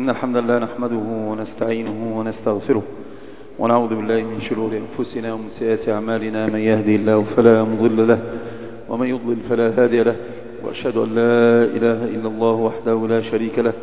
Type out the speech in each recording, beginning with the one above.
إن الحمد لله نحمده ونستعينه ونستغفره ونعوذ بالله من شرور أنفسنا ومن سيئات أعمالنا. من يهدي الله فلا مضل له ومن يضلل فلا هادي له، وأشهد أن لا إله إلا الله وحده لا شريك له،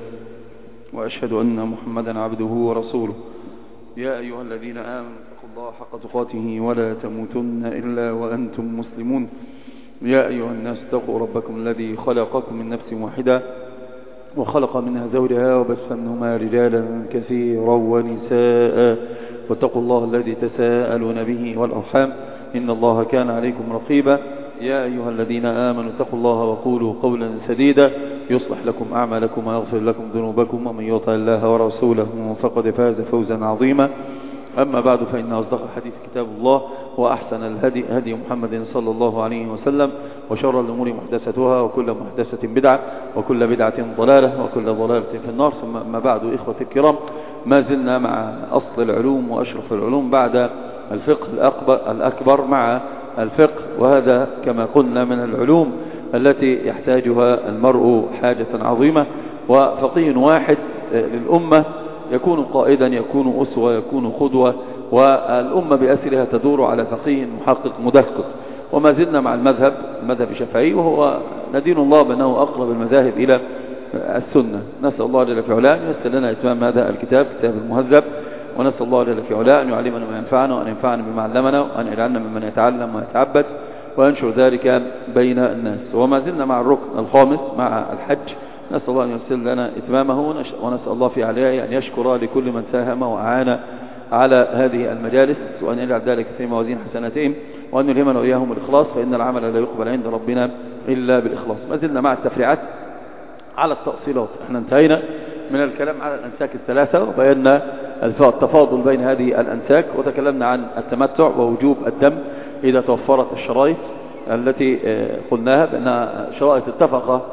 وأشهد أن محمدا عبده ورسوله. يا أيها الذين آمنوا اتقوا الله حق تقاته ولا تموتن إلا وأنتم مسلمون. يا أيها الناس اتقوا ربكم الذي خلقكم من نفس واحدة وخلق منها زوجها وبث منهما رجالا كثيرا ونساء، واتقوا الله الذي تساءلون به والأرحام إن الله كان عليكم رقيبا. يا أيها الذين آمنوا اتقوا الله وقولوا قولا سديدا يصلح لكم أعمالكم ويغفر لكم ذنوبكم، ومن يطع الله ورسوله فقد فاز فوزا عظيما. أما بعد، فإن أصدق الحديث كتاب الله، وأحسن الهدي هدي محمد صلى الله عليه وسلم، وشر الأمور محدثتها، وكل محدثة بدعة، وكل بدعة ضلالة، وكل ضلالة في النار. ثم أما بعد، إخوة الكرام، ما زلنا مع أصل العلوم وأشرف العلوم بعد الفقه الأكبر مع الفقه، وهذا كما قلنا من العلوم التي يحتاجها المرء حاجة عظيمة. وفقيه واحد للأمة يكون قائدا، يكون أسوة، يكون قدوة، والأمة بأسرها تدور على فقيه محقق مدقق. وما زلنا مع المذهب الشافعي، وهو ندين الله بأنه أقرب المذاهب إلى السنة. نسأل الله جل في علاه أن ييسر لنا إتمام هذا الكتاب المهذب، ونسأل الله جل في علاه أن يعلمنا ما ينفعنا، وأن ينفعنا بما علمنا، وأن يجعلنا ممن يتعلم ويتعبد وينشر ذلك بين الناس. وما زلنا مع الركن الخامس مع الحج، نسأل الله أن ييسر لنا إتمامه، ونسأل الله في علاه أن يشكر لكل من ساهم وأعان على هذه المجالس، وأن يجعل ذلك في موازين حسناتهم، وأن يلهمنا وإياهم الإخلاص، فإن العمل لا يقبل عند ربنا إلا بالإخلاص. ما زلنا مع التفريعات على التأصيلات. احنا انتهينا من الكلام على الأنساك الثلاثة، وبينا التفاضل بين هذه الأنساك، وتكلمنا عن التمتع ووجوب الدم إذا توفرت الشرائط التي قلناها بأن شرائط اتفق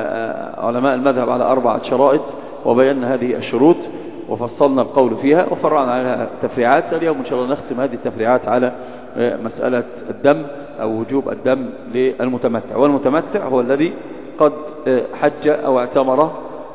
علماء المذهب على 4 شرائط، وبينا هذه الشروط وفصلنا القول فيها وفرعنا عليها تفريعات. اليوم إن شاء الله نختم هذه التفريعات على مسألة الدم أو وجوب الدم للمتمتع. والمتمتع هو الذي قد حج أو اعتمر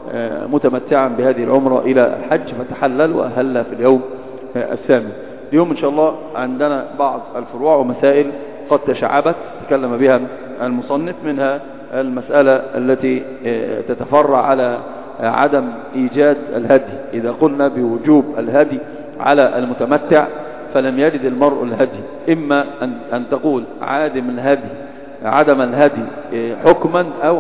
متمتعا بهذه العمرة إلى الحج فتحلل وأهل في اليوم الثامن. اليوم إن شاء الله عندنا بعض الفروع ومسائل قد تشعبت تكلم بها المصنف، منها المسألة التي تتفرع على عدم إيجاد الهدي. إذا قلنا بوجوب الهدي على المتمتع فلم يجد المرء الهدي، إما أن تقول عدم الهدي حكما أو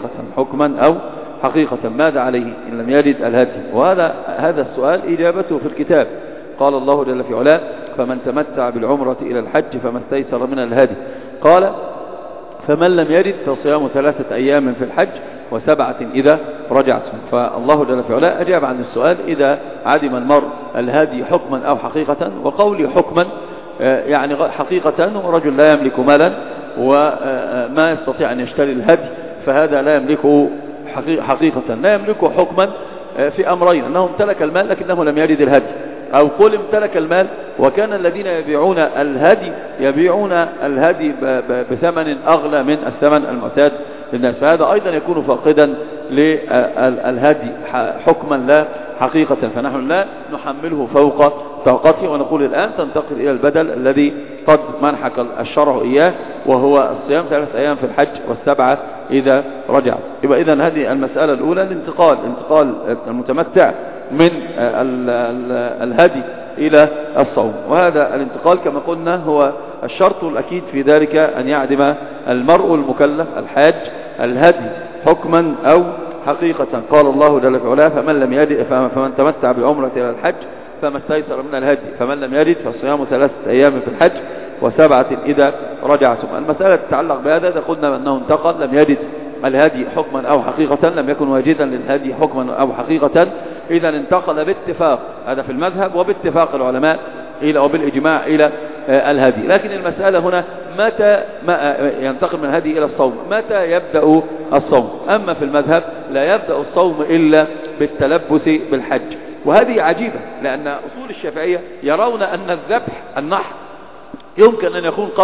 حقيقة، ماذا عليه إن لم يجد الهدي؟ وهذا السؤال إجابته في الكتاب. قال الله جل في علاه: فمن تمتع بالعمرة إلى الحج فما استيسر من الهدي. قال: فمن لم يجد فصيام 3 أيام في الحج و7 إذا رجعتم. فالله جل في علاه أجاب عن السؤال إذا عدم المرء الهدي حكما أو حقيقة. وقولي حكما يعني حقيقة، ورجل لا يملك مالا وما يستطيع أن يشتري الهدي، فهذا لا يملكه حقيقة، لا يملكه حكما في أمرين: أنه امتلك المال لكنه لم يجد الهدي، أو قل امتلك المال وكان الذين يبيعون الهدي بثمن أغلى من الثمن المعتاد للناس، فهذا أيضا يكون فاقدا للهدي حكما لا حقيقة. فنحن لا نحمله فوق طاقته، ونقول الآن تنتقل إلى البدل الذي قد منحك الشرع إياه، وهو الصيام 3 أيام في الحج و7 إذا رجعت. يبقى إذن هذه المسألة الأولى، انتقال المتمتع من الهدي إلى الصوم. وهذا الانتقال كما قلنا هو الشرط الأكيد في ذلك، أن يعدم المرء المكلف الحاج الهدي حكما أو حقيقة. قال الله جل في علاه: فمن تمتع بعمرة إلى الحج فما استيسر من الهدي، فمن لم يجد فصيام 3 أيام في الحج و7 إذا رجعتم. المسألة تتعلق بهذا، قلنا أنه انتقل، لم يجد الهدي حكما أو حقيقة، لم يكن واجدا للهدي حكما أو حقيقة، إذا انتقل باتفاق، هذا في المذهب وباتفاق العلماء وبالإجماع إلى الهدي. لكن المسألة هنا متى ينتقل من الهدي إلى الصوم، متى يبدأ الصوم؟ أما في المذهب لا يبدأ الصوم إلا بالتلبس بالحج. وهذه عجيبة، لأن أصول الشافعية يرون أن النحر يمكن أن يكون قبل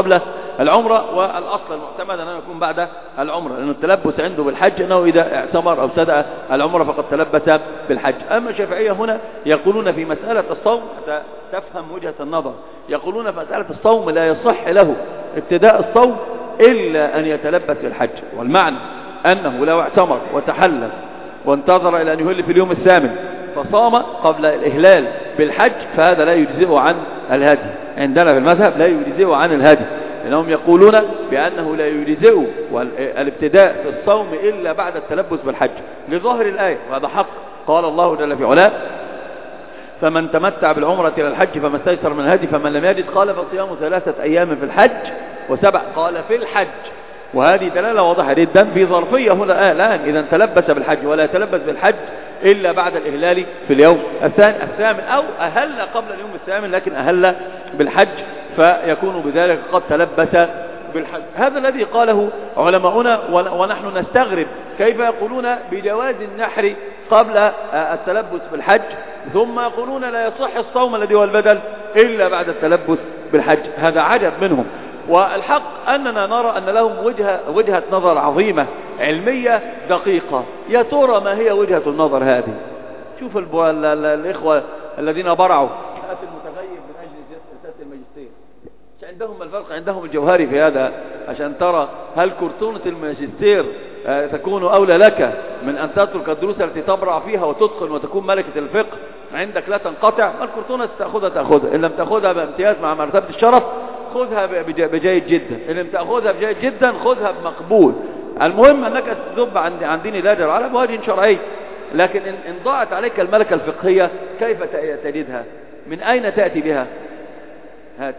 العمرة، والأصل المعتمد أنه يكون بعد العمرة، لأن التلبس عنده بالحج أنه إذا اعتمر أو ابتدأ العمرة فقد تلبس بالحج. أما الشافعية هنا يقولون في مسألة الصوم حتى تفهم وجهة النظر، يقولون في مسألة الصوم لا يصح له ابتداء الصوم إلا أن يتلبس بالحج، والمعنى أنه لو اعتمر وتحلل وانتظر إلى أن يهل في اليوم الثامن فصام قبل الإهلال بالحج فهذا لا يجزئه عن الهدي. عندنا في المذهب لا يجزئه عن الهدي، لأنهم يقولون بأنه لا يجزئه الابتداء في الصوم إلا بعد التلبس بالحج لظاهر الآية، وهذا حق. قال الله جل في علاه: فمن تمتع بالعمرة إلى الحج فما استيسر من الهدي فمن لم يجد قال فصيام 3 أيام في الحج و7 قال في الحج. وهذه دلالة واضحة جدا في ظرفية هنا الآن، إذا تلبس بالحج ولا يتلبس بالحج إلا بعد الإهلال في اليوم الثامن أو أهل قبل اليوم الثامن لكن أهل بالحج فيكون بذلك قد تلبس بالحج. هذا الذي قاله علماؤنا، ونحن نستغرب كيف يقولون بجواز النحر قبل التلبس بالحج ثم يقولون لا يصح الصوم الذي هو البدل إلا بعد التلبس بالحج. هذا عجب منهم. والحق أننا نرى أن لهم وجهة نظر عظيمة علمية دقيقة. يا ترى ما هي وجهة النظر هذه؟ شوف الإخوة الذين برعوا كأس المتغير من أجل رسالة الماجستير، عندهم الفرق، عندهم الجوهري في هذا عشان ترى هل كرتونة الماجستير تكون أولى لك من أن تترك الدروس التي تبرع فيها وتدخل وتكون ملكة الفقه عندك لا تنقطع. ما الكرتونة تأخذها، إن لم تأخذها بامتياز مع مرتبة الشرف خذها بجيد جدا، إن لم تأخذها بجيد جدا خذها بمقبول. المهم أنك تذب عن دين الله جل وعلا بوجه شرعي. لكن إن ضاعت عليك الملكة الفقهية كيف تجدها؟ من أين تأتي بها؟ هات.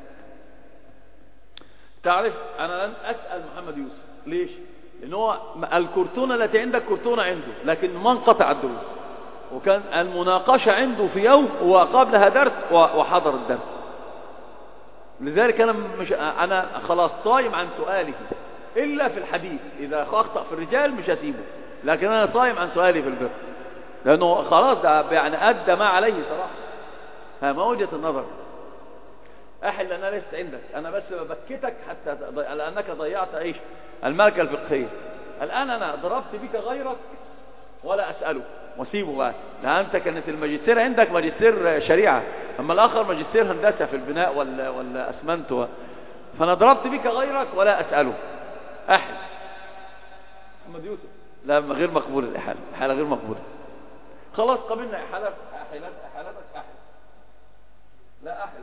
تعرف أنا لن أسأل محمد يوسف ليش؟ لأنه الكرتونة التي عندك كرتونة عنده لكن ما انقطع الدروس، وكان المناقشة عنده في يوم وقبلها درس وحضر الدرس. لذلك أنا خلاص صايم عن سؤاله إلا في الحديث، إذا أخطأ في الرجال مش هسيبه، لكن أنا صايم عن سؤالي في الفقه لأنه خلاص ده يعني أدى ما عليه صراحة. ها ما وجهة النظر؟ أحل أنا لست عندك، أنا بس ببكتك حتى لأنك ضيعت إيش؟ الملكة الفقهية. الآن أنا ضربت بك غيرك ولا أسأله وسيبه بقى. ده أنت كانت الماجستير عندك ماجستير شريعة، أما الآخر ماجستير هندسة في البناء ولا أسمنت فأنا ضربت بك غيرك ولا أسأله. أحل محمد يوسف لا غير مقبول، الإحالة غير مقبولة. خلاص قبلنا إحالتك أحل لا أحل.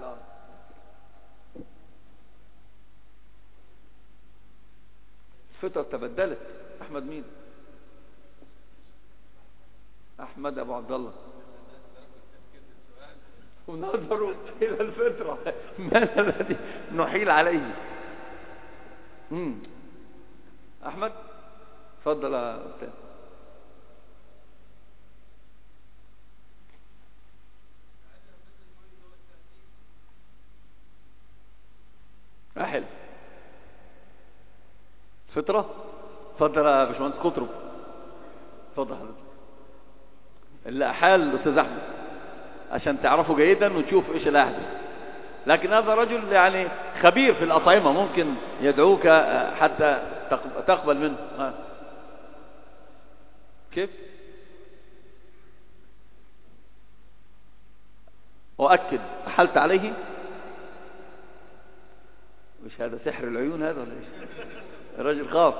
الفترة تبدلت. أحمد مين؟ أحمد أبو عبد الله. ونظروا إلى الفترة ما الذي نحيل عليه. أحمد تفضل يا أستاذ. أحل فترة. تفضل يا باشمهندس قطرب. تفضل حضرتك. اللي أحال الأستاذ أحمد عشان تعرفوا جيدا وتشوف إيش اللي أحدث. لكن هذا رجل يعني خبير في الأطعمة، ممكن يدعوك حتى تقبل منه. كيف؟ وأكد أحلت عليه. مش هذا سحر العيون هذا ولا إيش؟ الرجل خاف.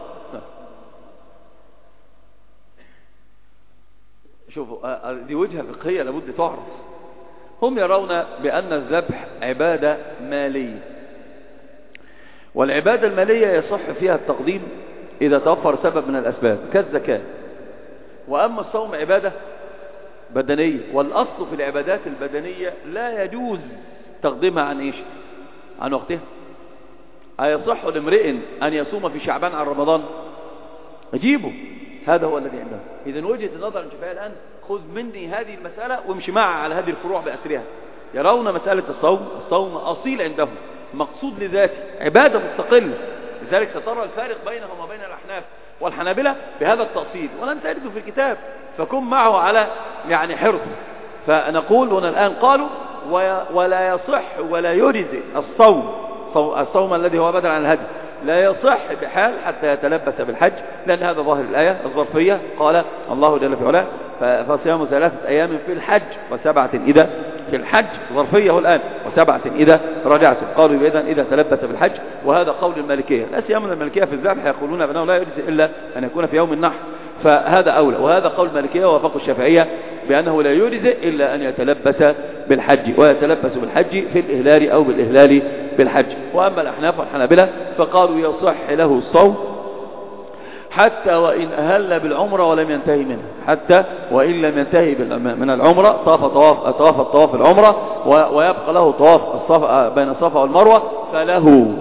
شوفوا دي وجهة فقهية لابد تعرف. هم يرون بأن الذبح عبادة مالية، والعبادة المالية يصح فيها التقديم إذا توفر سبب من الأسباب كالزكاة. وأما الصوم عبادة بدنية، والأصل في العبادات البدنية لا يجوز تقديمها عن إيش؟ عن وقتها. أيصح لامرئ أن يصوم في شعبان عن رمضان؟ أجيبه. هذا هو الذي عندنا. إذن وجهة النظر نشوفها الآن، خذ مني هذه المسألة وامشي معها على هذه الفروع بأسرها. يرون مسألة الصوم أصيل عندهم، مقصود لذاته، عبادة مستقلة. لذلك سترى الفارق بينهم وبين الأحناف والحنابلة بهذا التأصيل، ولن تجده في الكتاب، فكن معه على يعني حرص. فنقول هنا الآن قالوا ولا يصح ولا يجزئ الصوم الصوم الذي هو بدل عن الهدي لا يصح بحال حتى يتلبس بالحج، لأن هذا ظاهر الآية الظرفية. قال الله جل في علاه فصيام 3 أيام في الحج و7 إذا في الحج، ظرفية الآن، و7 إذا رجعتم. قالوا إذا تلبس بالحج، وهذا قول المالكية. لا سيما المالكية في الذبح يقولون بأنه لا يجزئ إلا أن يكون في يوم النحر، فهذا أولى. وهذا قول المالكية ووافقوا الشافعية بأنه لا يجزئ إلا أن يتلبس بالحج، ويتلبس بالحج في الإهلال أو بالإهلال بالحج. وأما الأحناف والحنابلة فقالوا يصح له الصوم حتى وإن أهل بالعمرة ولم ينتهي منها، حتى وإن لم ينتهي من العمرة طاف الطواف العمرة ويبقى له طواف بين الصفا والمروة، فله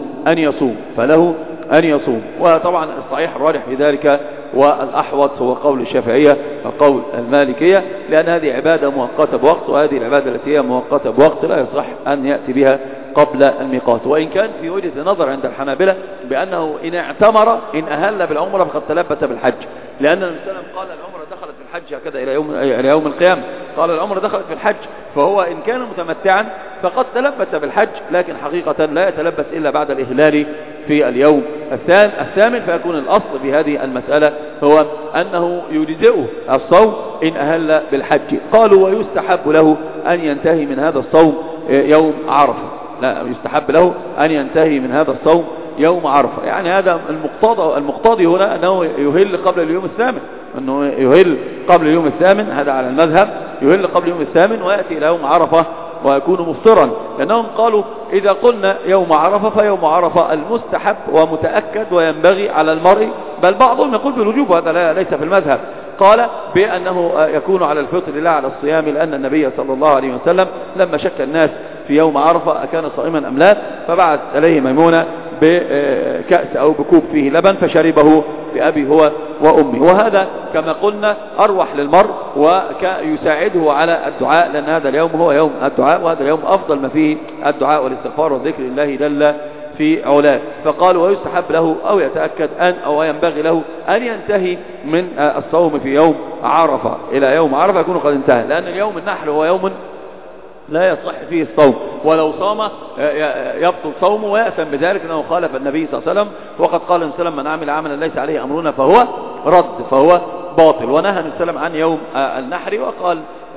أن يصوم. وطبعا الصحيح الراجح في ذلك والأحوط هو قول الشافعية وقول المالكية، لأن هذه عبادة مؤقتة بوقت، وهذه العبادة التي هي مؤقتة بوقت لا يصح أن يأتي بها قبل الميقات. وإن كان في وجهة نظر عند الحنابلة بأنه إن اعتمر إن أهل بالعمرة فقد تلبس بالحج، لأن النبي صلى الله عليه وسلم قال العمرة دخلت في الحج هكذا إلى يوم القيامة، قال العمرة دخلت في الحج، فهو إن كان متمتعا فقد تلبس بالحج، لكن حقيقة لا يتلبس إلا بعد الإهلال في اليوم الثامن. فيكون الأصل في هذه المسألة هو أنه يجزئه الصوم إن أهل بالحج. قالوا ويستحب له أن ينتهي من هذا الصوم يوم عرفة، لا يستحب له أن ينتهي من هذا الصوم يوم عرفة. يعني هذا المقتضي هنا أنه يهل قبل اليوم الثامن، أنه يهل قبل اليوم الثامن، هذا على المذهب، يهل قبل اليوم الثامن ويأتي إلى يوم عرفة ويكون مفطرا، لأنهم قالوا إذا قلنا يوم عرفة فيوم عرفة المستحب ومتأكد وينبغي على المرء، بل بعضهم يقول بالوجوب، هذا ليس في المذهب، قال بأنه يكون على الفطر لا على الصيام، لأن النبي صلى الله عليه وسلم لما شك الناس في يوم عرفة أكان صائما أم لا، فبعث إليه ميمونة بكأس أو بكوب فيه لبن فشربه بأبي هو وأمي، وهذا كما قلنا أروح للمرء ويساعده على الدعاء، لأن هذا اليوم هو يوم الدعاء، وهذا اليوم أفضل ما فيه الدعاء والاستغفار وذكر الله جل في علاه. فقالوا ويستحب له أو يتأكد أو ينبغي له أن ينتهي من الصوم في يوم عرفة إلى يوم عرفة يكون قد انتهى، لأن اليوم النحر هو يوم لا يصح فيه الصوم، ولو صام يبطل صومه ويأثم بذلك أنه خالف النبي صلى الله عليه وسلم، وقد قال النبي صلى الله عليه وسلم من عمل عملا ليس عليه أمرنا فهو رد، فهو باطل. ونهى النبي صلى الله عليه وسلم عن يوم النحر وقال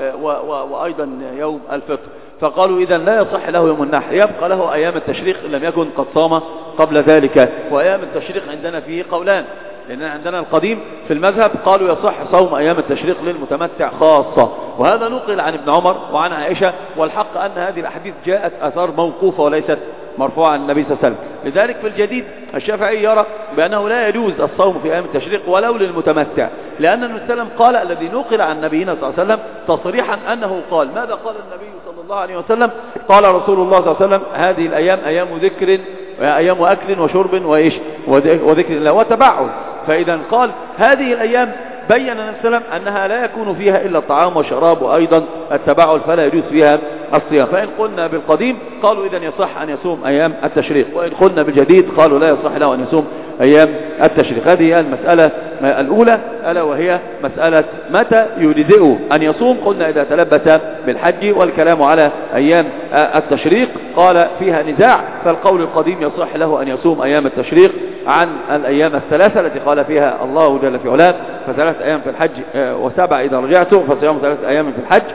وأيضا يوم الفطر، فقالوا إذا لا يصح له يوم النحر، يبقى له أيام التشريق إن لم يكن قد صام قبل ذلك. وأيام التشريق عندنا فيه قولان، لأن عندنا القديم في المذهب قالوا يصح صوم أيام التشريق للمتمتع خاصة، وهذا نقل عن ابن عمر وعن عائشة، والحق أن هذه الأحاديث جاءت أثار موقوفة وليست مرفوعة عن النبي صلى الله عليه وسلم. لذلك في الجديد الشافعي يرى بأنه لا يجوز الصوم في أيام التشريق ولو للمتمتع، لأن النبي صلى الله عليه وسلم قال الذي نقل عن نبينا صلى الله عليه وسلم تصريحا أنه قال، ماذا قال النبي صلى الله عليه وسلم؟ قال رسول الله صلى الله عليه وسلم هذه الأيام أيام ذكر أيام أكل وشرب وذكر الله وتبعه. فإذا قال هذه الأيام بين النبي صلى الله عليه وسلم أنها لا يكون فيها إلا الطعام والشراب وأيضا التبعل، فلا يجوز فيها الصيام. فإن قلنا بالقديم قالوا إذن يصح أن يصوم أيام التشريق، وإن قلنا بالجديد قالوا لا يصح له أن يصوم أيام التشريق. هذه المسألة الأولى، ألا وهي مسألة متى يجزئه أن يصوم. قلنا إذا تلبس بالحج، والكلام على أيام التشريق قال فيها نزاع، فالقول القديم يصح له أن يصوم أيام التشريق عن الأيام الثلاثة التي قال فيها الله جل في علاه ف3 أيام في الحج و7 إذا رجعتم، فصيام 3 أيام في الحج.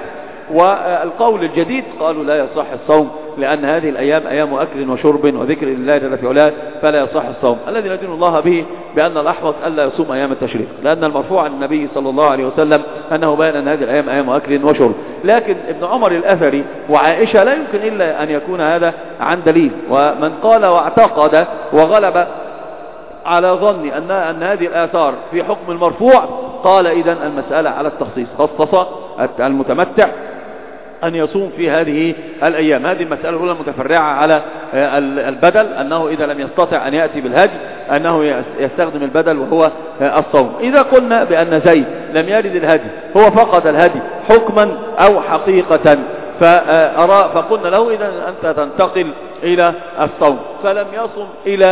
والقول الجديد قالوا لا يصح الصوم، لأن هذه الأيام أيام أكل وشرب وذكر الله جل في علاه، فلا يصح الصوم. الذي ندين الله به بأن الأحوط ألا يصوم أيام التشريق، لأن المرفوع عن النبي صلى الله عليه وسلم أنه بين أن هذه الأيام أيام أكل وشرب. لكن ابن عمر الأثري وعائشة لا يمكن إلا أن يكون هذا عن دليل، ومن قال واعتقد وغلب على ظن أن هذه الآثار في حكم المرفوع قال إذن المسألة على التخصيص، خصص المتمتع أن يصوم في هذه الأيام. هذه المسألة الأولى المتفرعة على البدل، أنه إذا لم يستطع أن يأتي بالهدي أنه يستخدم البدل وهو الصوم. إذا قلنا بأن زيد لم يرد الهدي، هو فقد الهدي حكما أو حقيقة، فقلنا له إذا أنت تنتقل إلى الصوم، فلم يصم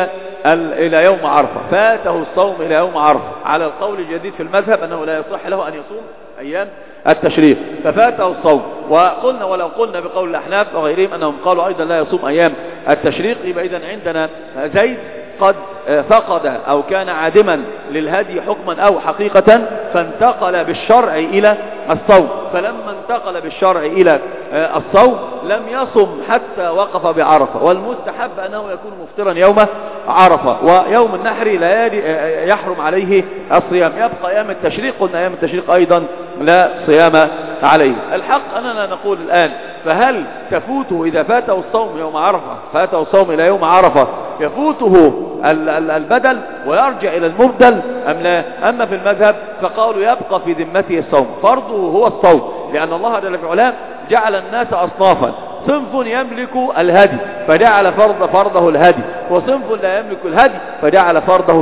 إلى يوم عرفة، فاته الصوم إلى يوم عرفة على القول الجديد في المذهب أنه لا يصح له أن يصوم أيام التشريق، ففاته الصوم. وقلنا ولو قلنا بقول الأحناف وغيرهم أنهم قالوا أيضا لا يصوم أيام التشريق. يبقى إذن عندنا زيد قد فقد أو كان عادما للهدي حكما أو حقيقة، فانتقل بالشرع إلى الصوم. فلما انتقل بالشرع إلى الصوم لم يصم حتى وقف بعرفة، والمستحب أنه يكون مفطرا يوم عرفة، ويوم النحر لا يحرم عليه الصيام. يبقى أيام التشريق، قلنا أيام التشريق أيضا لا صيام عليه. الحق أننا نقول الآن، فهل تفوته إذا فاته الصوم يوم عرفة، فاته الصوم إلى يوم عرفة، يفوته البدل ويرجع إلى المبدل أم لا؟ أما في المذهب فقالوا يبقى في ذمته الصوم، فرضه هو الصوم، لأن الله جل في علاه جعل الناس أصنافا، صنف يملك الهدي فجعل فرضه الهدي، وصنف لا يملك الهدي فجعل فرضه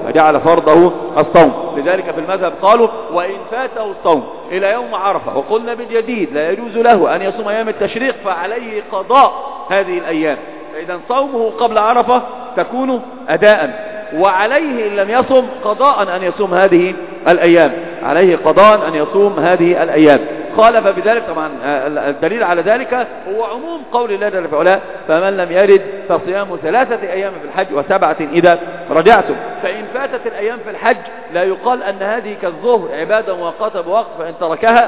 الصوم. لذلك في المذهب قالوا وإن فاته الصوم إلى يوم عرفة، وقلنا بالجديد لا يجوز له أن يصوم أيام التشريق، فعليه قضاء هذه الأيام. فإذا صومه قبل عرفة تكون أداء، وعليه إن لم يصم قضاء أن يصوم هذه الأيام، عليه قضاء أن يصوم هذه الأيام. خالف بذلك طبعا الدليل على ذلك هو عموم قول الله جل في علاه فمن لم يرد فصيام 3 أيام في الحج و7 إذا رجعتم. فإن فاتت الأيام في الحج لا يقال أن هذه كالظهر عبادة مؤقتة بوقت فإن تركها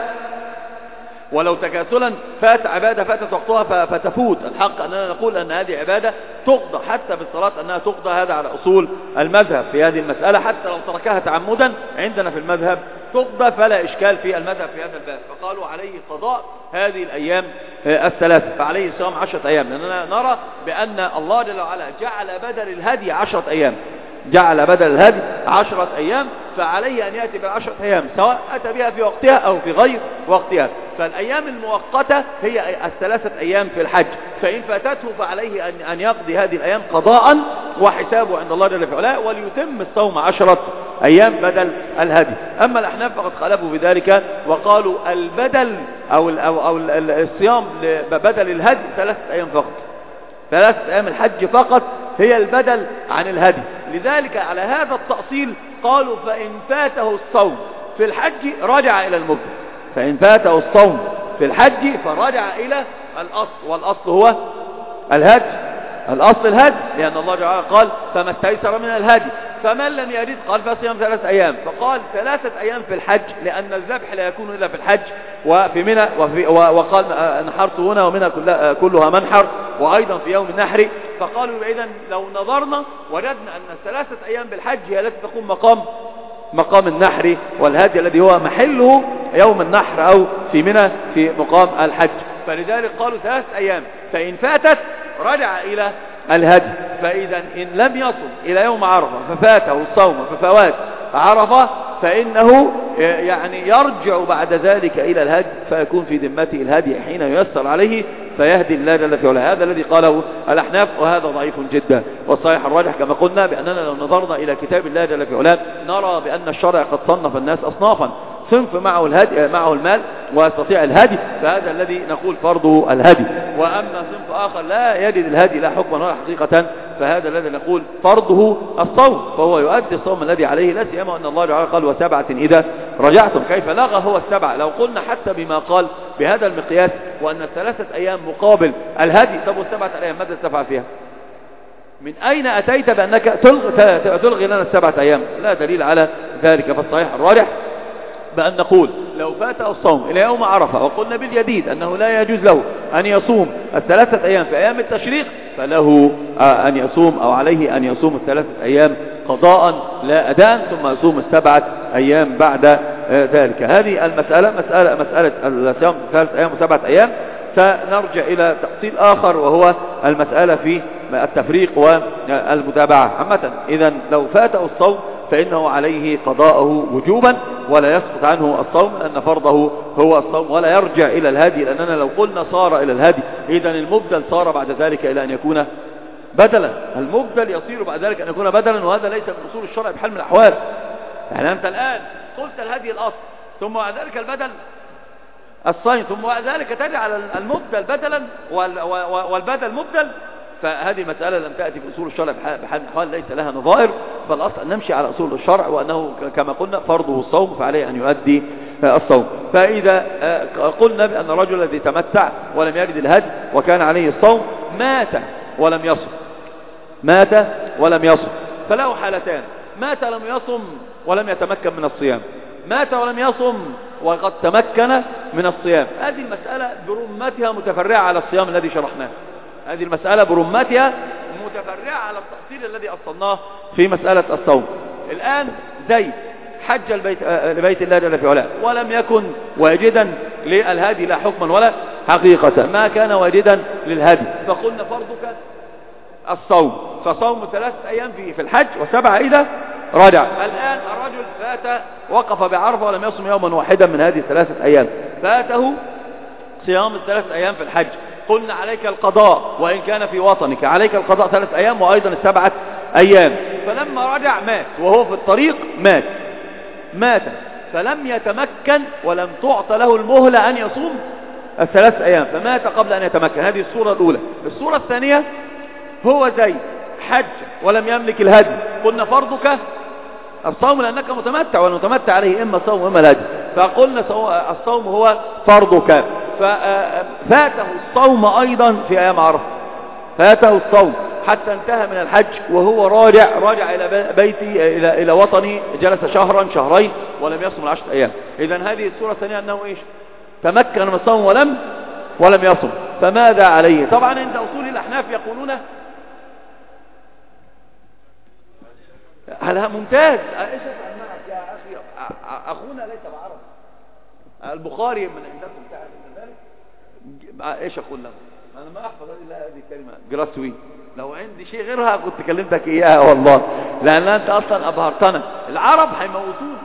ولو تكاسلا فات عبادة فاتت وقتها فتفوت. الحق أننا نقول أن هذه عبادة تقضى، حتى بالصلاة أنها تقضى، هذا على أصول المذهب في هذه المسألة، حتى لو تركها تعمدا عندنا في المذهب تقضى، فلا إشكال في المذهب في هذا الباب. فقالوا عليه قضاء هذه الأيام الثلاثة، فعليه صيام 10 أيام، لأننا نرى بأن الله جل وعلا جعل بدل الهدي 10 أيام، جعل بدل الهدي 10 أيام، فعليه أن يأتي ب10 أيام سواء أتى بها في وقتها أو في غير وقتها. فالأيام المؤقتة هي 3 أيام في الحج، فإن فاتته فعليه أن يقضي هذه الأيام قضاء وحسابه عند الله جل وعلا، وليتم الصوم 10 أيام بدل الهدي. أما الأحناف فقد خالفوا بذلك وقالوا البدل أو الصيام بدل الهدي 3 أيام فقط، 3 أيام الحج فقط هي البدل عن الهدي. لذلك على هذا التأصيل قالوا فإن فاته الصوم في الحج رجع إلى المبدل، فإن فاته الصوم في الحج فرجع إلى الأصل، والأصل هو الهدي، الأصل الهدي، لأن الله جل وعلا قال فما استيسر من الهدي، فمن لم يجد قال فصيام 3 أيام، فقال 3 أيام في الحج لأن الذبح لا يكون إلا في الحج وفي منى، وقال نحرت هنا ومنى كلها منحر، وأيضا في يوم النحر. فقالوا إذن لو نظرنا وجدنا أن 3 أيام بالحج هي التي تقوم مقام النحر والهدي الذي هو محله يوم النحر أو في منى في مقام الحج. فلذلك قالوا 3 أيام، فإن فاتت رجع إلى الهدي. فإذا إن لم يصل إلى يوم عرفة ففاته الصوم ففوات عرفة فإنه يعني يرجع بعد ذلك إلى الهدي، فيكون في ذمته الهدي حين ييسر عليه فيهدي الله جل في علاه. هذا الذي قاله الأحناف، وهذا ضعيف جدا. والصحيح الراجح كما قلنا بأننا لو نظرنا إلى كتاب الله جل في علاه نرى بأن الشرع قد صنف الناس أصنافا، صنف معه الهدي معه المال ويستطيع الهدي، فهذا الذي نقول فرضه الهدي. وأما صنف آخر لا يجد الهدي لا حكما ولا حقيقة، فهذا الذي نقول فرضه الصوم، فهو يؤدي الصوم الذي عليه، لا سيما أن الله تعالى قال و7 إذا رجعتم. كيف لغى هو 7؟ لو قلنا حتى بما قال بهذا المقياس وأن 3 أيام مقابل الهدي، طب و7 أيام ماذا تفعل فيها؟ من أين أتيت بأنك تلغي لنا 7 أيام؟ لا دليل على ذلك. فالصحيح الراجح بأن نقول لو فاته الصوم إلى يوم عرفة، وقلنا بالجديد أنه لا يجوز له أن يصوم 3 أيام في أيام التشريق، فله أن يصوم أو عليه أن يصوم 3 أيام قضاء لا أداء، ثم يصوم 7 أيام بعد ذلك. هذه مسألة الصيام 3 أيام و7 أيام. سنرجع إلى تفصيل آخر وهو المسألة في التفريق والمتابعة عامة. إذا لو فاته الصوم فإنه عليه قضاءه وجوبا ولا يسقط عنه الصوم، لأن فرضه هو الصوم، ولا يرجع إلى الهدي، لأننا لو قلنا صار إلى الهدي إذن المبدل صار بعد ذلك إلى أن يكون بدلا، المبدل يصير بعد ذلك أن يكون بدلا، وهذا ليس من أصول الشرع بحال من الأحوال. يعني أنت الآن قلت الهدي الأصل، ثم بعد ذلك البدل الصين، ثم بعد ذلك تجعل المبدل بدلا والبدل مبدل، فهذه مسألة لم تأتي في أصول الشرع بحال من الأحوال، ليس لها نظائر. فالأصل أن نمشي على أصول الشرع، وأنه كما قلنا فرضه الصوم فعليه أن يؤدي الصوم. فإذا قلنا بأن الرجل الذي تمتع ولم يرد الهدي وكان عليه الصوم مات ولم يصم. مات ولم يصم، فله حالتان: مات لم يصم ولم يتمكن من الصيام، مات ولم يصم وقد تمكن من الصيام. هذه المسألة برمتها متفرعة على الصيام الذي شرحناه. هذه المسألة برمتها متفرعة على التفصيل الذي أصلناه في مسألة الصوم. الآن زيد حج لبيت الله جل في علاه ولم يكن واجدا للهدي لا حكما ولا حقيقة، ما كان واجدا للهدي، فقلنا فرضك الصوم، فصوم 3 أيام في الحج و7 إذا رجع. الآن الرجل فات وقف بعرفة ولم يصم يوما واحدا من هذه 3 أيام، فاته صيام 3 أيام في الحج. قلنا عليك القضاء وإن كان في وطنك، عليك القضاء 3 أيام وأيضا 7 أيام. فلما رجع مات وهو في الطريق، مات فلم يتمكن ولم تعط له المهلة أن يصوم 3 أيام، فمات قبل أن يتمكن. هذه الصورة الأولى. الصورة الثانية: هو زيد حج ولم يملك الهدي، قلنا فرضك الصوم لأنك متمتع، والمتمتع عليه إما الصوم وإما الهدي، فقلنا الصوم هو فرضك. ففاته الصوم أيضا في أيام عرفة، فاته الصوم حتى انتهى من الحج وهو راجع إلى بيتي إلى وطني، جلس شهرا شهرين ولم يصم 10 أيام. إذن هذه الصورة الثانية أنه إيش؟ تمكن من الصوم ولم يصم، فماذا عليه؟ طبعا عند أصول الأحناف يقولون هل ممتاز. ايش افعل معك يا اخي؟ اخونا ليس بعرب، البخاري من عندكم تعرف ذلك. ايش اقول له؟ انا ما احفظ الا هذه الكلمه جراسوي، لو عندي شيء غيرها كنت كلمتك اياها والله، لان انت اصلا ابهرتنا. العرب هيموتون،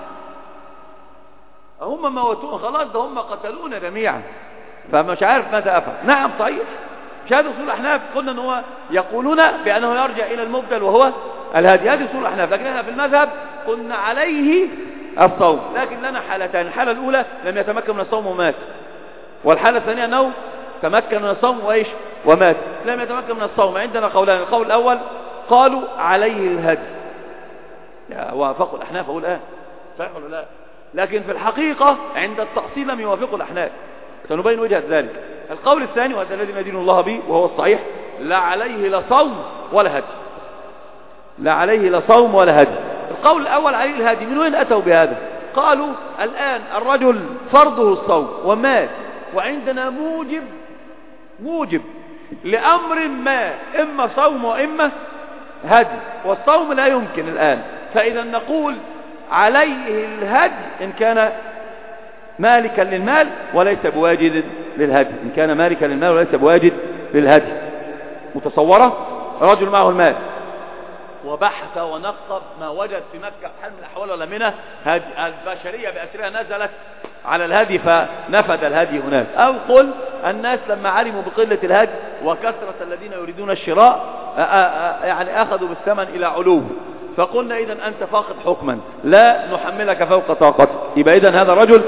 هم موتون خلاص، ده هم قتلونا جميعا، فمش عارف ماذا افعل. نعم صحيح، مش هذا اصول الاحناف. قلنا ان هو يقولون بانه يرجع الى المبدل وهو الهدي، هذه اصول الاحناف. لكن احنا في المذهب قلنا عليه الصوم، لكن لنا حالتان: الحاله الاولى لم يتمكن من الصوم ومات، والحاله الثانيه انه تمكن من الصوم وايش ومات. لم يتمكن من الصوم عندنا قولان: القول الاول قالوا عليه الهدي، وافقوا الاحناف اقول الان صحيح ولا لا؟ لكن في الحقيقه عند التأصيل لم يوافقوا الاحناف، سنبين وجهة ذلك. القول الثاني وهذا الذي ندين الله به وهو الصحيح: لا عليه لا صوم ولا هدي، لا عليه لا صوم ولا هدي. القول الأول عليه الهدي. من وين أتوا بهذا؟ قالوا الآن الرجل فرضه الصوم ومات، وعندنا موجب لأمر ما، إما صوم وإما هدي، والصوم لا يمكن الآن، فإذا نقول عليه الهدي إن كان مالكا للمال وليس بواجد للهدي، إن كان مالكا للمال وليس بواجد للهدي. متصورة؟ رجل معه المال وبحث ونقب ما وجد في مكة حال من الأحوال ولا منه، البشرية بأسرها نزلت على الهدي فنفذ الهدي هناك. أو قل الناس لما علموا بقلة الهدي وكثرة الذين يريدون الشراء يعني أخذوا بالثمن إلى علو، فقلنا إذن أنت فاقد حكما لا نحملك فوق طاقته. يبقى إذن هذا الرجل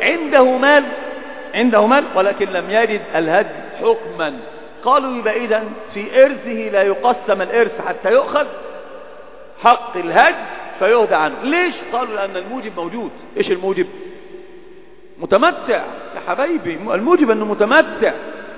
عنده مال ولكن لم يجد الهدي حكما. قالوا يبقى إذن في إرثه لا يقسم الإرث حتى يؤخذ حق الهدي فيهدى عنه. ليش؟ قالوا لأن الموجب موجود. إيش الموجب؟ متمتع يا حبايبي، الموجب أنه متمتع،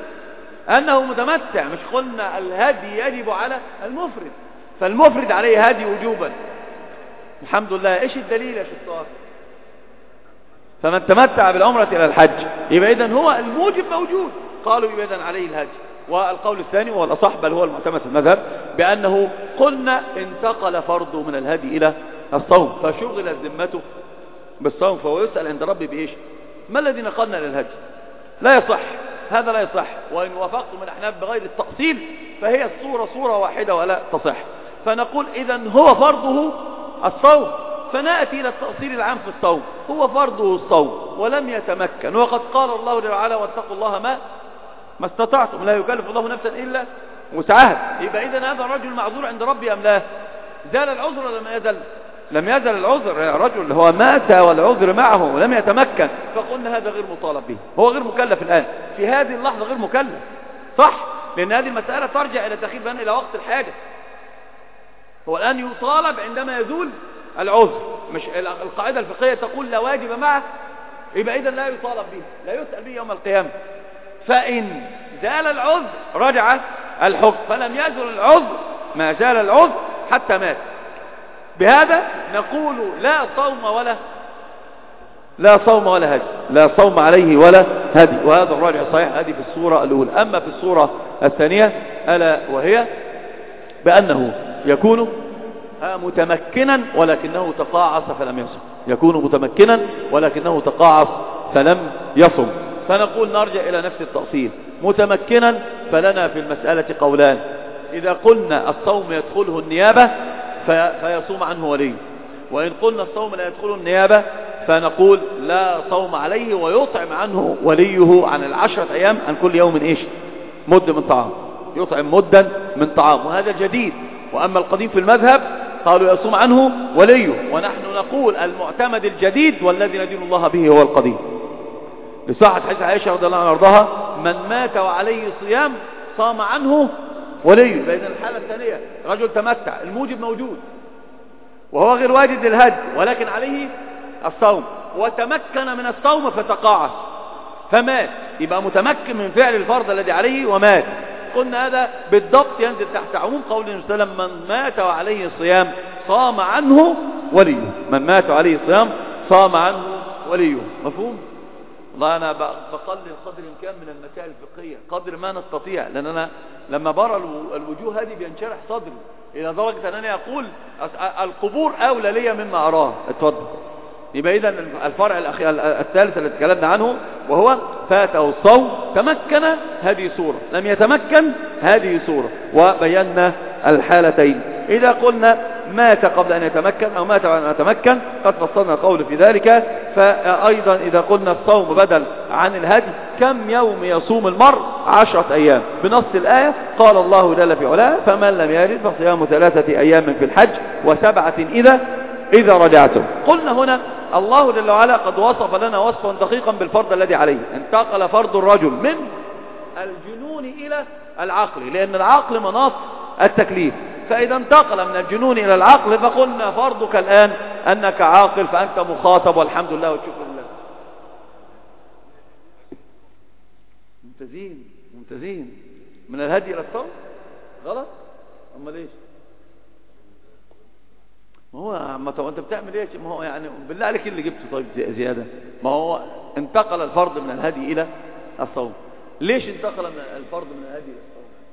مش قلنا الهدي يجب على المفرد، فالمفرد عليه هدي وجوبا. الحمد لله. إيش الدليل يا شطار؟ فمن تمتع بالعمرة إلى الحج، يبقى إذن هو الموجب موجود. قالوا يبقى إذن عليه الهدي. والقول الثاني وهو الأصح بل هو المعتمد في المذهب بأنه قلنا انتقل فرضه من الهدي إلى الصوم فشغلت ذمته بالصوم، فهو يسأل عند ربي بإيش؟ ما الذي نقلنا للهدي؟ لا يصح، هذا لا يصح. وإن وافقتم الأحناف بغير التأصيل فهي الصورة صورة واحدة ولا تصح. فنقول إذن هو فرضه الصوم، فنأتي إلى التأصيل العام في الصوم. هو فرضه الصوم ولم يتمكن، وقد قال الله جل وعلا واتقوا الله ما استطعتم، لا يكلف الله نفسا إلا وسعها. يبقى إذن هذا الرجل معذور عند ربي أم لا؟ زال العذر ولا لم يزل؟ لم يزل العذر. يا رجل هو مات والعذر معه ولم يتمكن، فقلنا هذا غير مطالب به، هو غير مكلف الآن في هذه اللحظة، غير مكلف صح؟ لأن هذه المسألة ترجع إلى تأخير بيان إلى وقت الحاجة. هو الآن يطالب عندما يزول العذر، مش القاعدة الفقهية تقول لا واجب معه، يبقى إذن لا يطالب به، لا يسأل به يوم القيامة. فإن زال العذر رجع الحكم، فلم يزل العذر، ما زال العذر حتى مات. بهذا نقول لا صوم ولا هدي، لا صوم عليه ولا هدي، وهذا الراجع صحيح. هذه في الصورة الأولى. أما في الصورة الثانية ألا وهي بأنه يكون متمكنا ولكنه تقاعس فلم يصم، يكون متمكنا ولكنه تقاعس فلم يصم. فنقول نرجع إلى نفس التأصيل. متمكنا فلنا في المسألة قولان: إذا قلنا الصوم يدخله النيابة فيصوم عنه وليه، وإن قلنا الصوم لا يدخله النيابة فنقول لا صوم عليه ويطعم عنه وليه عن 10 أيام عن كل يوم مد من طعام، يطعم مدا من طعام، وهذا الجديد. وأما القديم في المذهب قالوا يصوم عنه وليه، ونحن نقول المعتمد الجديد والذي ندين الله به هو القديم، لصحة حديث عائشة رضي الله عنها وارضاها: من مات وعليه صيام صام عنه وليه. بين الحالة الثانية رجل تمتع، الموجب موجود وهو غير واجد للهدي ولكن عليه الصوم، وتمكن من الصوم فتقاعس فمات، يبقى متمكن من فعل الفرض الذي عليه ومات. قلنا هذا بالضبط ينزل تحت عموم قول النبي صلى الله عليه وسلم: من مات وعليه صيام صام عنه وليه. من مات وعليه صيام صام عنه وليه. مفهوم؟ والله أنا بقلل قدر الإمكان من المسائل الفقهية قدر ما نستطيع، لأن أنا لما برى الوجوه هذه بينشرح صدري إلى درجة أنني أقول القبور أولى لي مما أراه. اتفضل. يبقى إذن الفرع الثالث الذي تكلمنا عنه وهو فاته الصوم، تمكن هذه صورة، لم يتمكن هذه صورة، وبينا الحالتين. إذا قلنا مات قبل أن يتمكن أو مات بعد أن يتمكن قد فصلنا القول في ذلك. فأيضا إذا قلنا الصوم بدل عن الهدي، كم يوم يصوم المرء؟ 10 أيام بنص الآية. قال الله جل في علاه: فمن لم يجد فصيام 3 أيام في الحج و7 إذا رجعتم. قلنا هنا الله جل وعلا قد وصف لنا وصفا دقيقا بالفرض الذي عليه. انتقل فرض الرجل من الجنون إلى العقل، لأن العقل مناط التكليف، فإذا انتقل من الجنون إلى العقل فقلنا فرضك الآن أنك عاقل، فأنت مخاطب، والحمد لله والشكر لله. ممتازين من الهدي إلى الصوم. غلط؟ أما ليش؟ ما هو انت بتعمل ايش؟ ما هو يعني بالله عليك اللي جبته طيب زيادة. ما هو انتقل الفرض من الهدي إلى الصوم. ليش انتقل من الفرض من الهدي إلى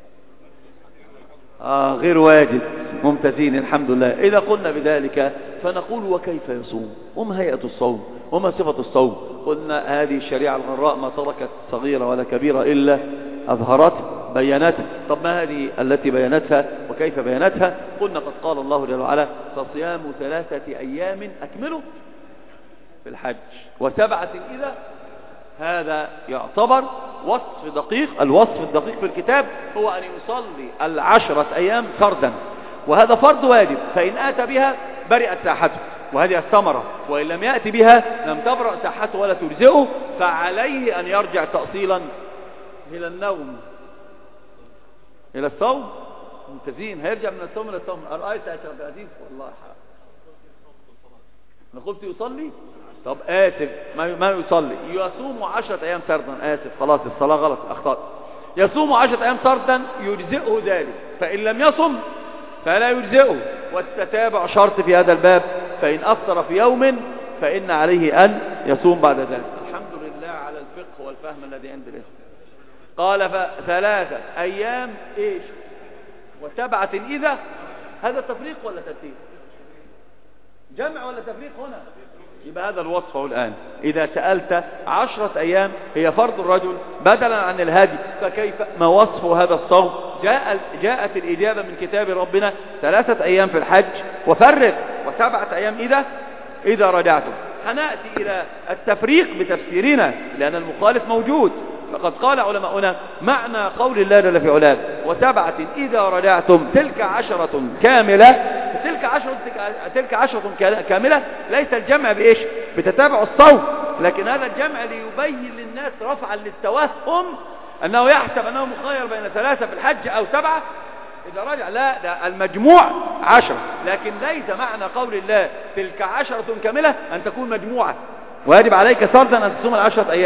الصوم؟ غير واجب. ممتازين الحمد لله. إذا قلنا بذلك فنقول: وكيف يصوم؟ وما هيئة الصوم؟ وما صفة الصوم؟ قلنا هذه الشريعة الغراء ما تركت صغيرة ولا كبيرة إلا أظهرتها بياناتها. طب ما هذه التي بيانتها وكيف بيانتها؟ قلنا قد قال الله جل وعلا: فصيام 3 أيام أكملوا في الحج و7 إذا. هذا يعتبر وصف دقيق. الوصف الدقيق في الكتاب هو أن يصلي 10 أيام فردا، وهذا فرض واجب، فإن آتى بها برئت ساحته، وهذه الثمرة. وإن لم يأتي بها لم تبرأ ساحته ولا تجزئه، فعليه أن يرجع تأصيلا إلى النوم، إلى الصوم. ممتازين. هيرجع من الصوم إلى الصوم. الآية يا شيخ عزيز والله أنا قلت يصلي. طب آسف، ما يصلي، يصوم 10 أيام سردا. آسف خلاص الصلاة غلط، أخطأت. يصوم 10 أيام سردا يجزئه ذلك، فإن لم يصم فلا يجزئه. والتتابع شرط في هذا الباب، فإن أفطر في يوم فإن عليه أن يصوم بعد ذلك. الحمد لله على الفقه والفهم الذي عند الإخوة. قال: 3 أيام إيش و7 إذا. هذا تفريق ولا ترتيب؟ جمع ولا تفريق هنا؟ يبقى هذا الوصف الآن. إذا سألت 10 أيام هي فرض الرجل بدلا عن الهدي، فكيف ما وصف هذا الصوم؟ جاءت الإجابة من كتاب ربنا: 3 أيام في الحج وفرق، و7 أيام إذا رجعتم. هنأتي إلى التفريق بتفسيرنا لأن المخالف موجود. فقد قال علماؤنا: معنى قول الله جل في علاه: و7 إذا رجعتم تلك 10 كاملة. تلك 10 كاملة ليس الجمع بإيش؟ بتتابع الصوم، لكن هذا الجمع ليبين للناس رفعا للتوهم أنه يحسب أنه مخير بين 3 في الحج أو 7 إذا رجع. لا، ده المجموع 10، لكن ليس معنى قول الله تلك 10 كاملة أن تكون مجموعة ويجب عليك سردا أن تصوم 10 أيام.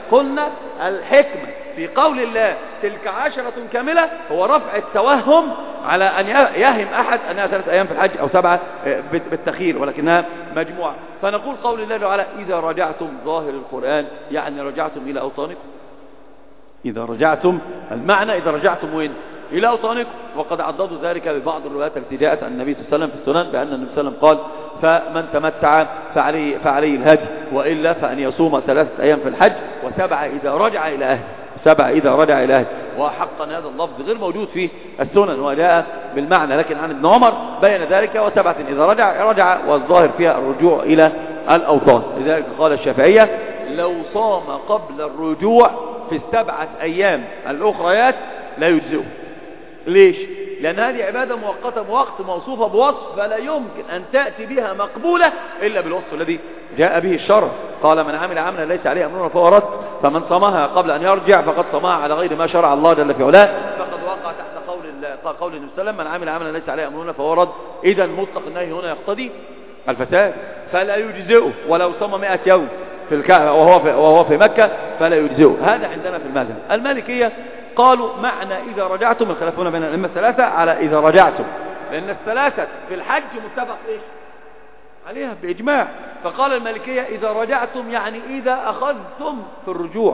قلنا الحكمة في قول الله تلك 10 كاملة هو رفع التوهم على أن يهم أحد أنها 3 أيام في الحج أو 7 بالتخيير، ولكنها مجموعة. فنقول قول الله تعالى إذا رجعتم، ظاهر القرآن يعني رجعتم إلى أوطانكم. إذا رجعتم، المعنى إذا رجعتم وين؟ إلى أوطانكم. وقد عضدوا ذلك ببعض الروايات التي جاءت عن النبي صلى الله عليه وسلم في السنن بأن النبي صلى الله عليه وسلم قال فمن تمتع فعليه الهدي، وإلا فأن يصوم 3 أيام في الحج و7 إذا رجع إلى أهله. 7 إذا رجع إلى أهله. وحقا هذا اللفظ غير موجود في السنن وجاء بالمعنى، لكن عن ابن عمر بين ذلك، و7 إذا رجع والظاهر فيها الرجوع إلى الأوطان. لذلك قال الشافعية لو صام قبل الرجوع في 7 أيام الأخريات لا يجزئه. ليش؟ لأن هذه عبادة مؤقتة بوقت موصوفة بوصف فلا يمكن أن تأتي بها مقبولة إلا بالوصف الذي جاء به الشرع. قال من عمل عملا ليس عليه أمرنا فهو رد، فمن صامها قبل أن يرجع فقد صامها على غير ما شرع الله جل في علاه، فقد وقع تحت قول النبي صلى الله عليه وسلم من عمل عملا ليس عليه أمرنا فهو رد. إذا مطلق النهي هنا يقتضي الفساد، فلا يجزئه ولو صام 100 يوم في الكعبة وهو في مكة فلا يجزئه. هذا عندنا في المذهب. المالكية قالوا معنى إذا رجعتم، الخلافون بين الأئمة الثلاثة على إذا رجعتم، لأن الثلاثة في الحج متفق إيش عليها بإجماع. فقال المالكية إذا رجعتم يعني إذا أخذتم في الرجوع،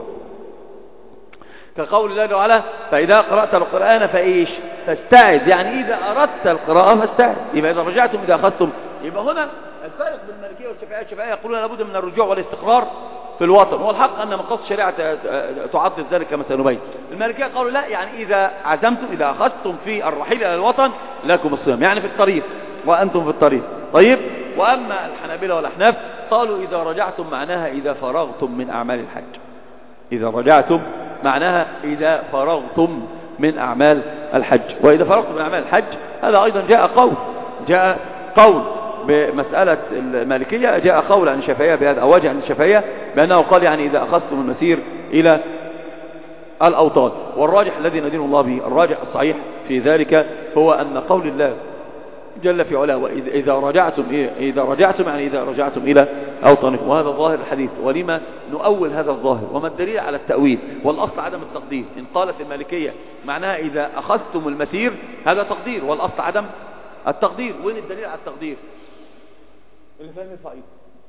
كقول الله تعالى فإذا قرأت القرآن فإيش فاستعذ، يعني إذا أردت القراءة فاستعذ. يبقى إذا رجعتم إذا أخذتم. يبقى هنا الفرق بين المالكية والشافعية. الشافعية يقولون لابد من الرجوع والاستقرار في الوطن، والحق أن مقاصد الشريعة تعطل ذلك كما سنبين. المالكية قالوا لا، يعني إذا عزمتم إذا أخذتم في الرحيل إلى الوطن لكم الصيام، يعني في الطريق وأنتم في الطريق. طيب، وأما الحنابلة والأحناف قالوا إذا رجعتم معناها إذا فرغتم من أعمال الحج. إذا رجعتم معناها إذا فرغتم من أعمال الحج. وإذا فرغتم من أعمال الحج هذا أيضا جاء قول بمسألة المالكية، جاء قول عن الشافعية بهذا، أو وجه عن الشافعية بأنه قال يعني إذا أخذتم المسير إلى الأوطان. والراجح الذي ندين الله به، الراجح الصحيح في ذلك هو أن قول الله جل في علاه وإذا رجعتم يعني إذا رجعتم إلى أوطانكم. وهذا ظاهر الحديث. ولما نؤول هذا الظاهر؟ وما الدليل على التأويل؟ والأصل عدم التقدير. إن قالت المالكية معناها إذا أخذتم المسير هذا تقدير، والأصل عدم التقدير. وين الدليل على التقدير؟ اللي فاهم الفائدة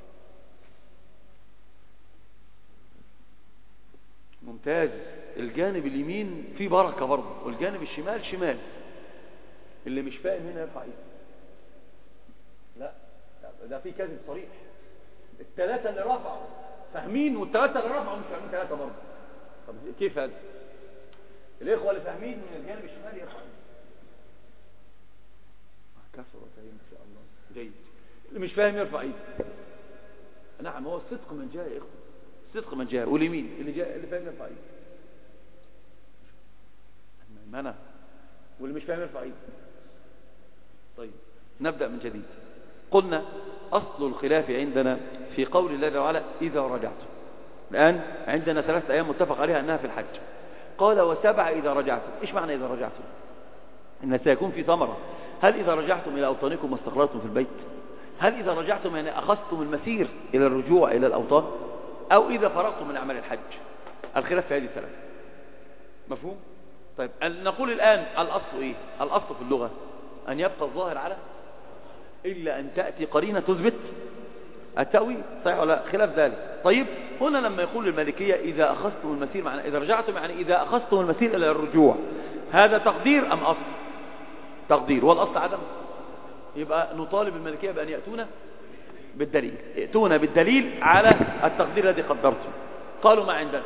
ممتاز. الجانب اليمين فيه بركة برضه، والجانب الشمال شمال. اللي مش فاهم هنا يرفع ايده. لا ده في كذب صريح. الثلاثة اللي رفعوا فاهمين، والثلاثة اللي رفعوا مش فاهمين 3 برضه. طب كيف هذا؟ الإخوة اللي فاهمين من الجانب الشمال يرفع ايده. كفر وتهيم إن شاء الله. جيد. اللي مش فاهم يرفع ايده. نعم، هو الصدق من جاء يا إخوة، الصدق من جاء. واليمين اللي فاهم يرفع ايده. المعنى واللي مش فاهم يرفع ايده. طيب، نبدأ من جديد. قلنا أصل الخلاف عندنا في قول الله تعالى إذا رجعتم. الآن عندنا 3 أيام متفق عليها أنها في الحج. قال و7 إذا رجعتم. إيش معنى إذا رجعتم؟ إن سيكون في ثمرة. هل إذا رجعتم إلى أوطانكم واستقررتم في البيت؟ هل إذا رجعتم يعني أخذتم المسير إلى الرجوع إلى الأوطان؟ أو إذا فرغتم من أعمال الحج؟ الخلاف في هذه 3. مفهوم؟ طيب، نقول الآن الأصل إيه؟ الأصل في اللغة أن يبقى الظاهر على إلا أن تأتي قرينة تثبت التأويل. صحيح ولا خلاف ذلك؟ طيب، هنا لما يقول المالكية إذا أخذتم المسير معنى إذا رجعتم يعني إذا أخذتم المسير إلى الرجوع، هذا تقدير أم أصل؟ تقدير، والأصل عدم. يبقى نطالب المالكية بأن يأتونا بالدليل، يأتونا بالدليل على التقدير الذي قدرته. قالوا ما عندنا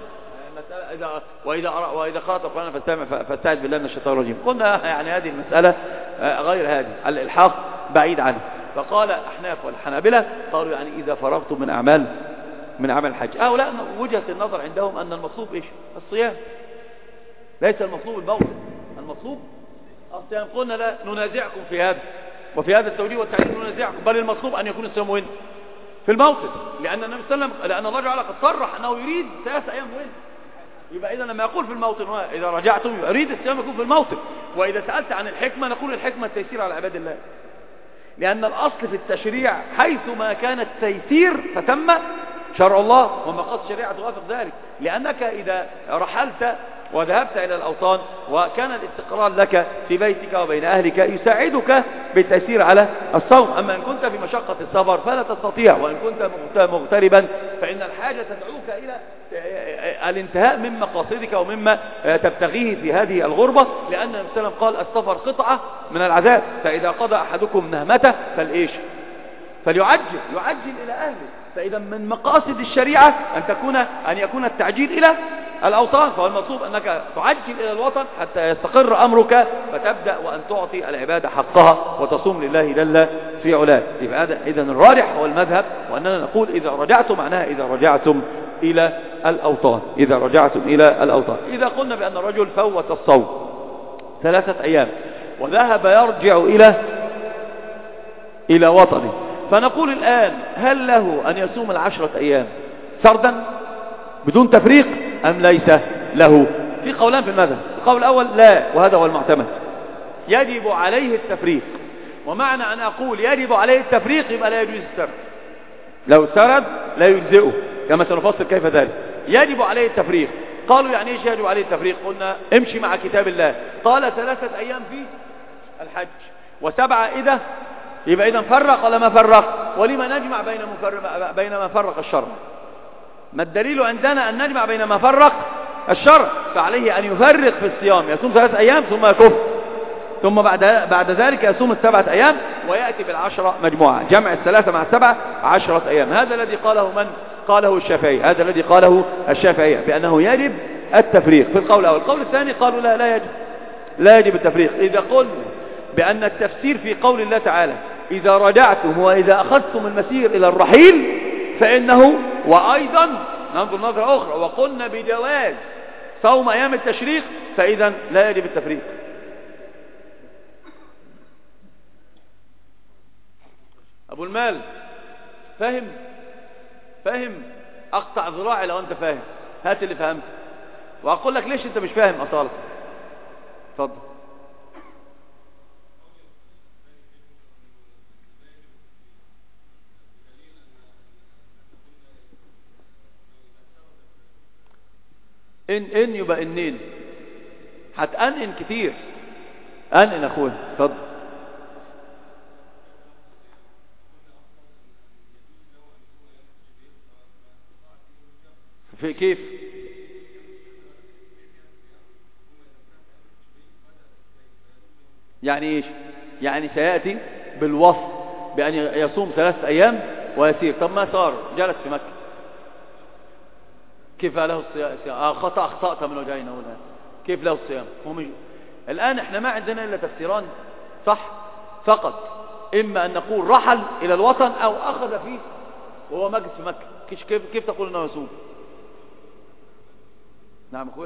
وإذا قرأت القرآن فاستعذ بالله من الشيطان الرجيم. قلنا يعني هذه المسألة غير هذه، الإلحاق بعيد عنه. فقال أحناف والحنابلة قالوا يعني إذا فرغتم من أعمال الحج. هؤلاء وجهة النظر عندهم أن المطلوب إيش؟ الصيام. ليس المطلوب الموت، المطلوب الصيام. قلنا لا ننازعكم في هذا، وفي هذا التوليه والتعليم ننازعكم، بل المطلوب أن يكون الصيام وين؟ في الموطن. لأن النبي صلى الله عليه وسلم، لأن الله تعالى قد صرح أنه يريد 3 أيام وين؟ يبقى إذا لما يقول في الموطن إذا رجعتم يريد الصيام يكون في الموطن. وإذا سألت عن الحكمة نقول الحكمة التيسير على عباد الله، لأن الأصل في التشريع حيث ما كان التيسير فتم شرع الله ومقاصد الشريعة توافق ذلك، لأنك إذا رحلت وذهبت إلى الأوطان وكان الاستقرار لك في بيتك وبين أهلك يساعدك بالتأثير على الصوم. أما إن كنت في مشقة السفر فلا تستطيع، وإن كنت مغتربا فإن الحاجة تدعوك إلى الانتهاء من مقاصدك ومما تبتغيه في هذه الغربة، لأن النبي صلى الله عليه وسلم قال السفر قطعة من العذاب، فإذا قضى أحدكم نهمته فليعجل إلى أهله. فإذا من مقاصد الشريعة أن يكون التعجيل إلى الأوطان، فهو المطلوب أنك تعجل إلى الوطن حتى يستقر أمرك، فتبدأ وأن تعطي العبادة حقها وتصوم لله جل في علاه. إذن الراجح هو المذهب، وأننا نقول إذا رجعتم معناها إذا رجعتم إلى الأوطان. إذا قلنا بأن الرجل فوت الصوم 3 أيام وذهب يرجع إلى وطنه، فنقول الآن هل له أن يصوم 10 أيام سردا بدون تفريق أم ليس له؟ في قولان في المذهب. القول الأول لا، وهذا هو المعتمد، يجب عليه التفريق. ومعنى أن أقول يجب عليه التفريق يبقى لا يجوز السرد، لو سرد لا يجزئه، كما سنفصل كيف ذلك. يجب عليه التفريق. قالوا يعني ايش يجب عليه التفريق؟ قلنا امشي مع كتاب الله، قال 3 أيام في الحج و7 إذا، يبقى إذا فرق ولا ما فرق؟ ولما نجمع بين ما فرق الشرع؟ ما الدليل عندنا أن نجمع بين ما فرق الشرع؟ فعليه أن يفرق في الصيام، يصوم 3 أيام ثم يكف، ثم بعد ذلك يصوم 7 أيام ويأتي 10 مجموعة، جمع 3 مع 7 10 أيام. هذا الذي قاله من؟ قاله الشافعي، هذا الذي قاله الشافعية بأنه يجب التفريق في القول الأول. القول الثاني قالوا لا يجب التفريق. إذا قلنا بأن التفسير في قول الله تعالى إذا رجعتم وإذا أخذتم المسير إلى الرحيل فإنه، وأيضا ننظر نظرة أخرى وقلنا بجواز صوم أيام التشريق، فإذا لا يجب التفريق. أبو المال فاهم؟ أقطع ذراعي لو أنت فاهم، هات اللي فهمت وأقول لك ليش أنت مش فاهم أصالة. اتفضل. إن يبقى إنين، هتأنن كتير، أنن أخويا. اتفضل. في كيف؟ يعني ايش؟ يعني سيأتي بالوصف بأن يصوم 3 أيام ويسير. طب ما صار جلس في مكة، كيف له الصيام؟ أخطأت من وجهين هنا، كيف له الصيام؟ الآن احنا ما عندنا إلا تفسيران صح فقط، إما أن نقول رحل إلى الوطن أو أخذ فيه وهو مجلس في مكة. كيف تقول أنه يصوم؟ نعم أخويا،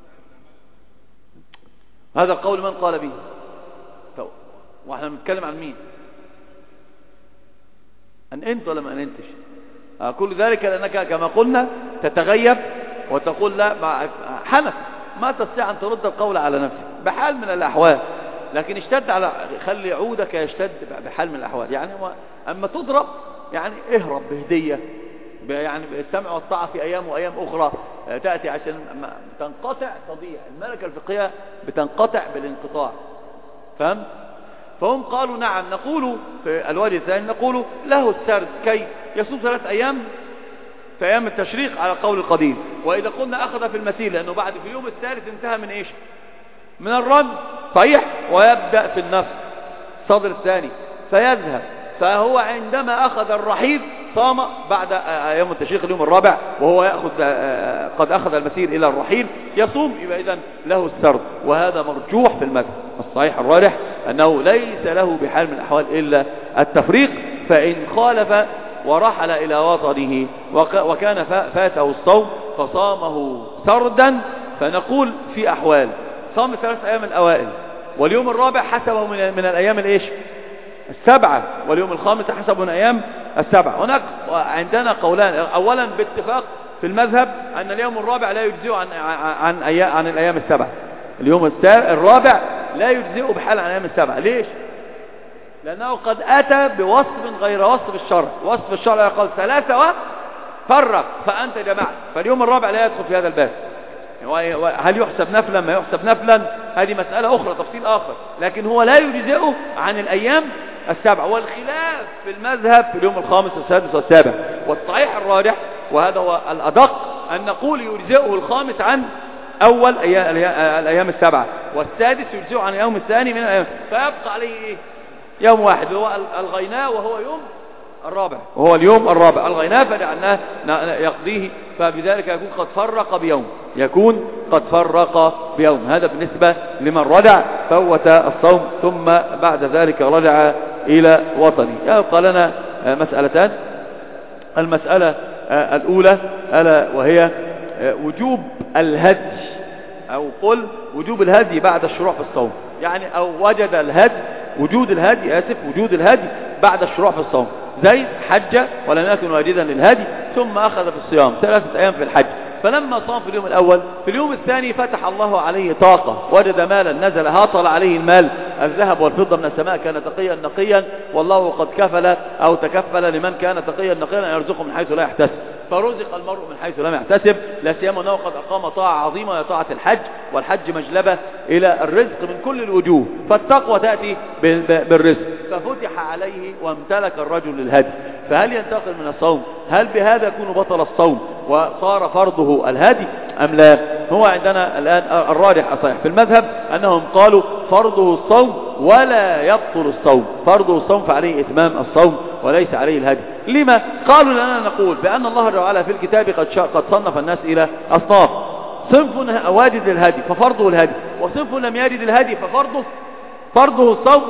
هذا القول من قال به؟ واحنا بنتكلم عن مين؟ أن أنت ولا ما أنتش؟ كل ذلك لأنك كما قلنا تتغيب وتقول لا حنف، ما تستطيع أن ترد القول على نفسك بحال من الأحوال، لكن اشتد على خلي عودك يشتد بحال من الأحوال. يعني أما تضرب يعني اهرب بهدية، يعني السمع والطاعة في أيام وأيام أخرى تأتي عشان تنقطع، تضيع الملكة الفقهية بتنقطع بالانقطاع. فهم؟ فهم قالوا نعم، نقول في الوجه الثاني نقول له السرد كي يصوم 3 أيام في أيام التشريق على قول القديم. وإذا قلنا أخذ في المسير لأنه بعد في اليوم الثالث انتهى من إيش؟ من الرمي، صحيح، ويبدأ في النفس صدر الثاني فيذهب، فهو عندما أخذ الرحيل صام بعد يوم التشريق اليوم الرابع وهو قد أخذ المسير إلى الرحيل يصوم، يبقى إذن له السرد. وهذا مرجوح في المذهب الصحيح الراجح أنه ليس له بحال من الأحوال إلا التفريق. فإن خالف ورحل إلى وطنه وكان فاته الصوم فصامه سردا، فنقول في أحوال صام 3 أيام الأوائل واليوم الرابع حسبه من الأيام الإيش؟ 7، واليوم الخامس حسبه من أيام 7. هناك عندنا قولان، أولا باتفاق في المذهب أن اليوم الرابع لا يجزئ عن الأيام 7، اليوم الرابع لا يجزئ بحال عن الأيام 7. ليش؟ لأنه قد أتى بوصف غير وصف الشرع. وصف الشرع قال 3 فرق فأنت جمعت، فاليوم الرابع لا يدخل في هذا الباب. هل يحسب نفلا ما يحسب نفلا، هذه مسألة أخرى، تفصيل آخر، لكن هو لا يجزئه عن الأيام السبع. والخلاف في المذهب في اليوم الخامس والسادس والسابع، والصحيح الراجح وهذا هو الأدق أن نقول يجزئه الخامس عن أول الأيام السبعة، والسادس يجزئه عن اليوم الثاني من الأيام، فيبقى عليه يوم واحد هو الغيناء، وهو يوم الرابع، وهو اليوم الرابع الغيناء، فجعلناه يقضيه، فبذلك يكون قد فرق بيوم، يكون قد فرق بيوم. هذا بالنسبة لمن رجع فوت الصوم ثم بعد ذلك رجع إلى وطنه. يبقى لنا مسألتان. المسألة الأولى ألا وهي وجوب الهدي، أو قل وجوب الهدي بعد الشروع في الصوم، يعني أو وجد الهدي، وجود الهدي وجود الهدي بعد الشروع في الصوم. زيد حج ولم يكن واجدا للهدي ثم أخذ في الصيام 3 أيام في الحج، فلما صام في اليوم الأول في اليوم الثاني فتح الله عليه طاقة، وجد مالا نزل هاطل عليه المال الذهب والفضة من السماء، كان تقيا نقيا، والله قد كفل أو تكفل لمن كان تقيا نقيا أن يرزقه من حيث لا يحتسب، فرزق المرء من حيث لم يحتسب، لا سيما أنه قد أقام طاعة عظيمة وهي طاعة الحج، والحج مجلبة إلى الرزق من كل الوجوه، فالتقوى تأتي بالرزق، ففتح عليه وامتلك الرجل للهدي، فهل ينتقل من الصوم؟ هل بهذا يكون بطل الصوم وصار فرضه الهدي أم لا؟ هو عندنا الآن الراجح الصحيح في المذهب أنهم قالوا فرضه الصوم ولا يبطل الصوم، فرضه الصوم فعليه إتمام الصوم وليس عليه الهدي. لما؟ قالوا لنا نقول بأن الله تعالى في الكتاب قد صنف الناس إلى أصناف، صنف واجد للهدي ففرضه الهدي، وصنف لم يجد الهدي فرضه الصوم،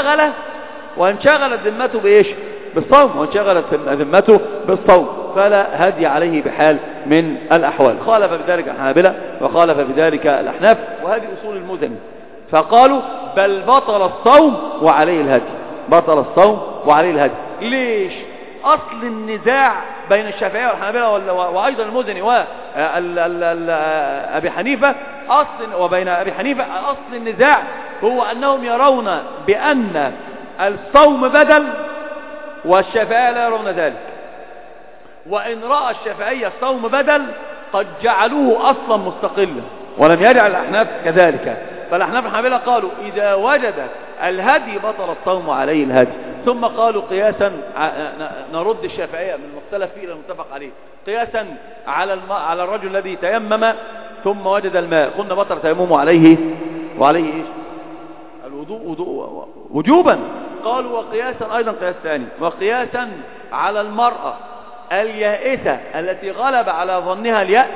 وانشغلت ذمته بإيش؟ بالصوم، وانشغلت ذمته بالصوم، فلا هدي عليه بحال من الأحوال. خالف بذلك الحنابلة وخالف بذلك الأحناف، وهذه أصول المزني، فقالوا بل بطل الصوم وعليه الهدي، بطل الصوم وعليه الهدي. ليش؟ أصل النزاع بين الشافعية والحنابلة وأيضا المزني وأبي حنيفة، وبين أبي حنيفة أصل النزاع هو أنهم يرون بأن الصوم بدل، والشافعية لا يرون ذلك، وإن رأى الشافعية الصوم بدل قد جعلوه أصلا مستقلا، ولم يجعل الأحناف كذلك، فالأحناف الحنابلة قالوا إذا وجد الهدي بطل الصوم عليه الهدي، ثم قالوا قياسا نرد الشافعية من المختلف فيه للمتفق عليه، قياسا على الرجل الذي تيمم ثم وجد الماء، قلنا بطل تيممه عليه إيش؟ الوضوء وجوبا. قالوا وقياسا أيضا قياس ثاني، وقياسا على المرأة اليائسة التي غلب على ظنها اليأس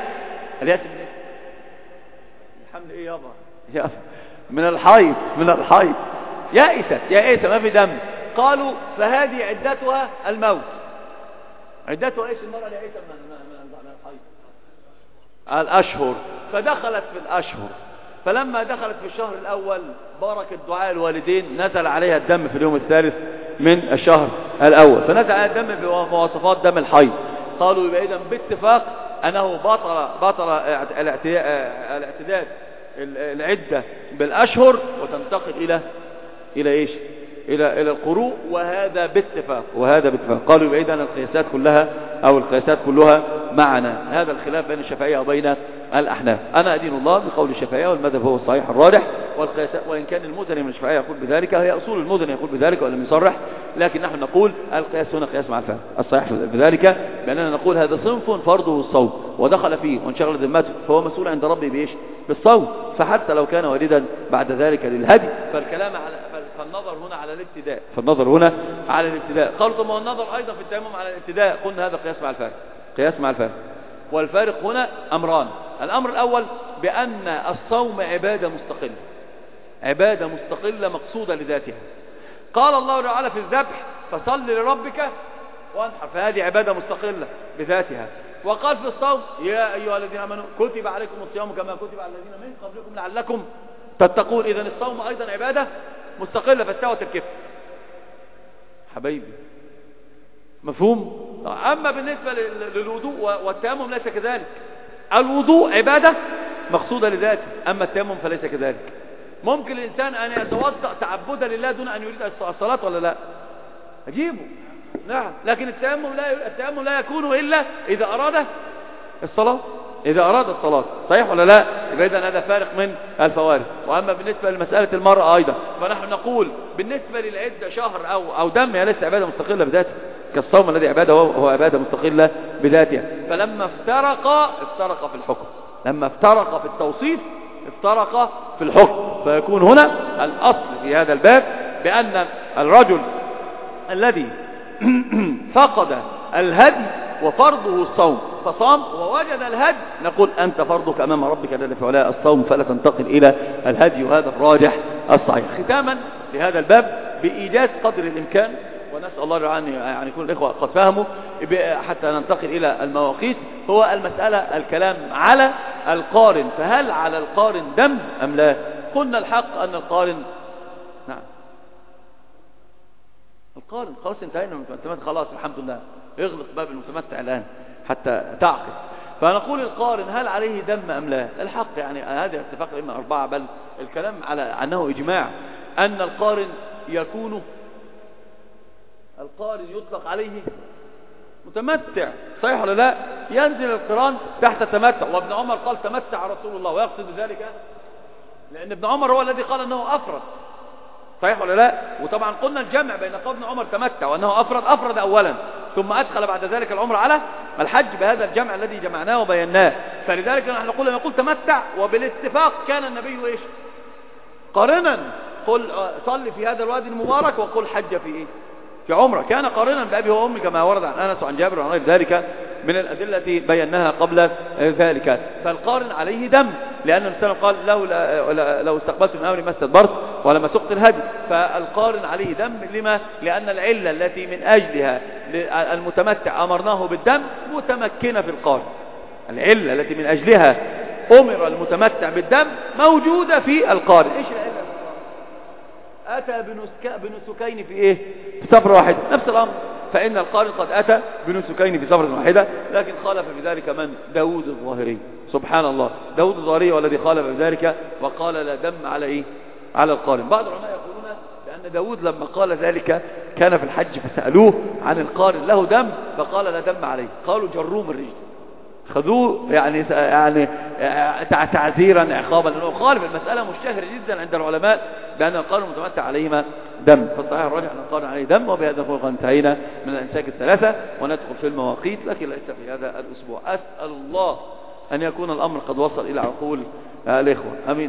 الحمد إيه يابا من الحيض يائسة ما في دم، قالوا فهذه عدتها الموت. عدتها ايش المرأة اليائسة من الحيض؟ الأشهر، فدخلت في الأشهر، فلما دخلت في الشهر الأول بارك الدعاء الوالدين نزل عليها الدم في اليوم الثالث من الشهر الأول، فنزل عليها الدم بمواصفات دم الحيض. قالوا يبقى إذن باتفاق أنه بطل الاعتداد العدة بالأشهر وتنتقل إلى إيش؟ إلى القروء، وهذا باتفاق قالوا يبقى إذن القياسات كلها معنا. هذا الخلاف بين الشافعية وبين الأحناف. أنا أدين الله بقول الشافعية، والمذهب هو الصحيح الراجح، والقياسات وإن كان المزني من الشافعية يقول بذلك، هي أصول المزني يقول بذلك ولم يصرح، لكن نحن نقول القياس هنا قياس مع الفهم الصحيح بذلك، بأننا نقول هذا صنف فرضه الصوم ودخل فيه وانشغل ذمته، فهو مسؤول عند ربه بإيش؟ بالصوم، فحتى لو كان واردا بعد ذلك للهدي، فالنظر هنا على الابتداء. قالوا ثم النظر أيضا في التيمم على الابتداء، قلنا هذا قياس مع الفارق، والفارق هنا أمران. الأمر الأول بأن الصوم عبادة مستقلة مقصودة لذاتها، قال الله تعالى في الذبح فصل لربك وانحر، فهذه عبادة مستقلة بذاتها. وقال في الصوم يا أيها الذين آمنوا كتب عليكم الصيام كما كتب على الذين من قبلكم لعلكم تتقون. إذن الصوم أيضا عبادة مستقلة فاستوت الكفة حبايبي، مفهوم؟ أما بالنسبة للوضوء والتيمم ليس كذلك، الوضوء عبادة مقصودة لذاته، أما التيمم فليس كذلك. ممكن الإنسان أن يتوضأ تعبدا لله دون أن يريد الصلاة ولا لا؟ أجيبه، نعم، لكن التيمم لا يكون إلا إذا أراد الصلاة، إذا أراد الصلاة، صحيح ولا لا؟ يبقى إذن هذا فارق من الفوارق. وأما بالنسبة لمسألة المرأة أيضا، فنحن نقول بالنسبة للعدة شهر أو دم هي ليس عبادة مستقلة بذاتها، كالصوم الذي عبادة هو عبادة مستقلة بذاتها. فلما افترق في الحكم، لما افترق في التوصيف افترق في الحكم. فيكون هنا الأصل في هذا الباب بأن الرجل الذي فقد الهدي وفرضه الصوم فصام ووجد الهدي، نقول أنت فرضك أمام ربك جل في علاه الصوم، فلا تنتقل إلى الهدي، وهذا الراجح الصحيح. ختاما لهذا الباب بإيجاز قدر الإمكان، ونسأل الله أن يكون الإخوة قد فهموا حتى ننتقل إلى المواقيت، هو المسألة الكلام على القارن. فهل على القارن دم أم لا؟ قلنا الحق أن القارن نعم، القارن خلاص انتهينا من المتمتع، خلاص الحمد لله، اغلق باب المتمتع الآن حتى تعقد. فنقول القارن هل عليه دم أم لا؟ الحق يعني هذا اتفاق الأئمة الأربعة، بل الكلام على أنه إجماع أن القارن يطلق عليه متمتع، صحيح ولا لا؟ ينزل القران تحت التمتع. وابن عمر قال تمتع رسول الله، ويقصد ذلك لأن ابن عمر هو الذي قال أنه أفرد، صحيح ولا لا؟ وطبعا قلنا الجمع بين قول ابن عمر تمتع وأنه أفرد أولا، ثم أدخل بعد ذلك العمر على الحج بهذا الجمع الذي جمعناه وبيناه. فلذلك نحن نقول لما يقول تمتع، وبالاتفاق كان النبي إيش؟ قارنا، قل صل في هذا الوادي المبارك وقل حج في عمره، كان قارنا بأبي وأمي كما ورد عن أنس وعن جابر وعن غير ذلك من الأدلة التي بيناها قبل ذلك. فالقارن عليه دم، لأن الإنسان قال لو استقبلت من أمري ما استدبرت ولما سقت الهدي. فالقارن عليه دم لما؟ لأن العلة التي من أجلها المتمتع أمرناه بالدم متمكنة في القارن، العلة التي من أجلها أمر المتمتع بالدم موجودة في القارن. إيش العلة؟ أتى بنسكين في إيه؟ في سفرة واحدة، نفس الأمر. فإن القارن قد أتى بنسكين في سفرة واحدة، لكن خالف بذلك من؟ داود الظاهري، سبحان الله، داود الظاهري والذي خالف بذلك وقال لا دم على إيه؟ على القارن. بعض العلماء يقولون بأن داود لما قال ذلك كان في الحج فسألوه عن القارن له دم فقال لا دم عليه، قالوا جروه من الرجل، خذوه يعني تعزيرا عقابا، لأنه خالف. المسألة مشتهرة جدا عند العلماء بأن القارن المتمتع عليهما دم، فالصحيح الراجح أن القارن عليه دم. وبهذا نقول انتهينا من الأنساك الثلاثة وندخل في المواقيت، لكن ليس في هذا الأسبوع. أسأل الله أن يكون الأمر قد وصل إلى عقول الإخوة، أمين.